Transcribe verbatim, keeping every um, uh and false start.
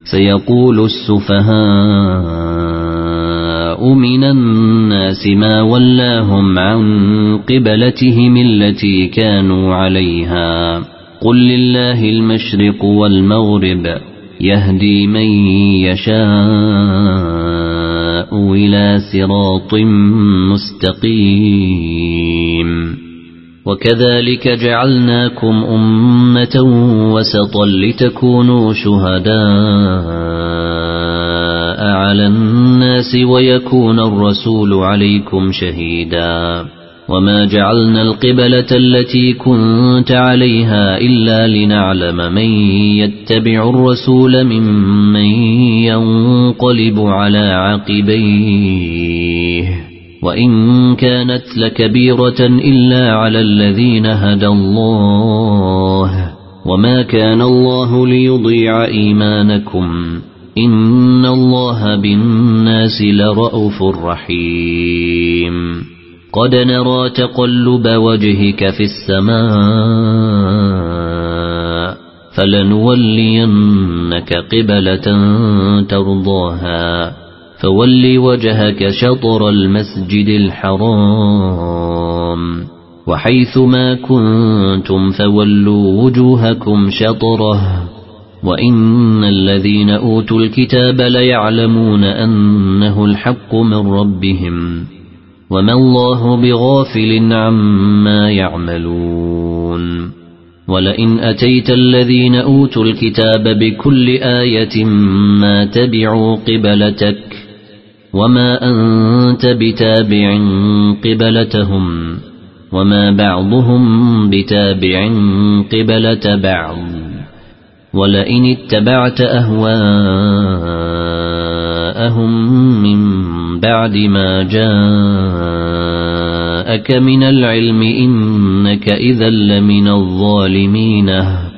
سيقول السفهاء من الناس ما ولاهم عن قبلتهم التي كانوا عليها قل لله المشرق والمغرب يهدي من يشاء إلى صراط مستقيم وكذلك جعلناكم أمة وسطا لتكونوا شهداء على الناس ويكون الرسول عليكم شهيدا وما جعلنا القبلة التي كنت عليها إلا لنعلم من يتبع الرسول ممن ينقلب على عقبيه وإن كانت لكبيرة إلا على الذين هدى الله وما كان الله ليضيع إيمانكم إن الله بالناس لرءوف رحيم قد نرى تقلب وجهك في السماء فلنولينك قبلة ترضاها فول وجهك شطر المسجد الحرام وحيث ما كنتم فولوا وجوهكم شطره وإن الذين أوتوا الكتاب ليعلمون أنه الحق من ربهم وما الله بغافل عما يعملون ولئن أتيت الذين أوتوا الكتاب بكل آية ما تبعوا قبلتك وما أنت بتابع قبلتهم وما بعضهم بتابع قبلة بعض ولئن اتبعت أهواءهم من بعد ما جاءك من العلم إنك إذا لمن الظالمين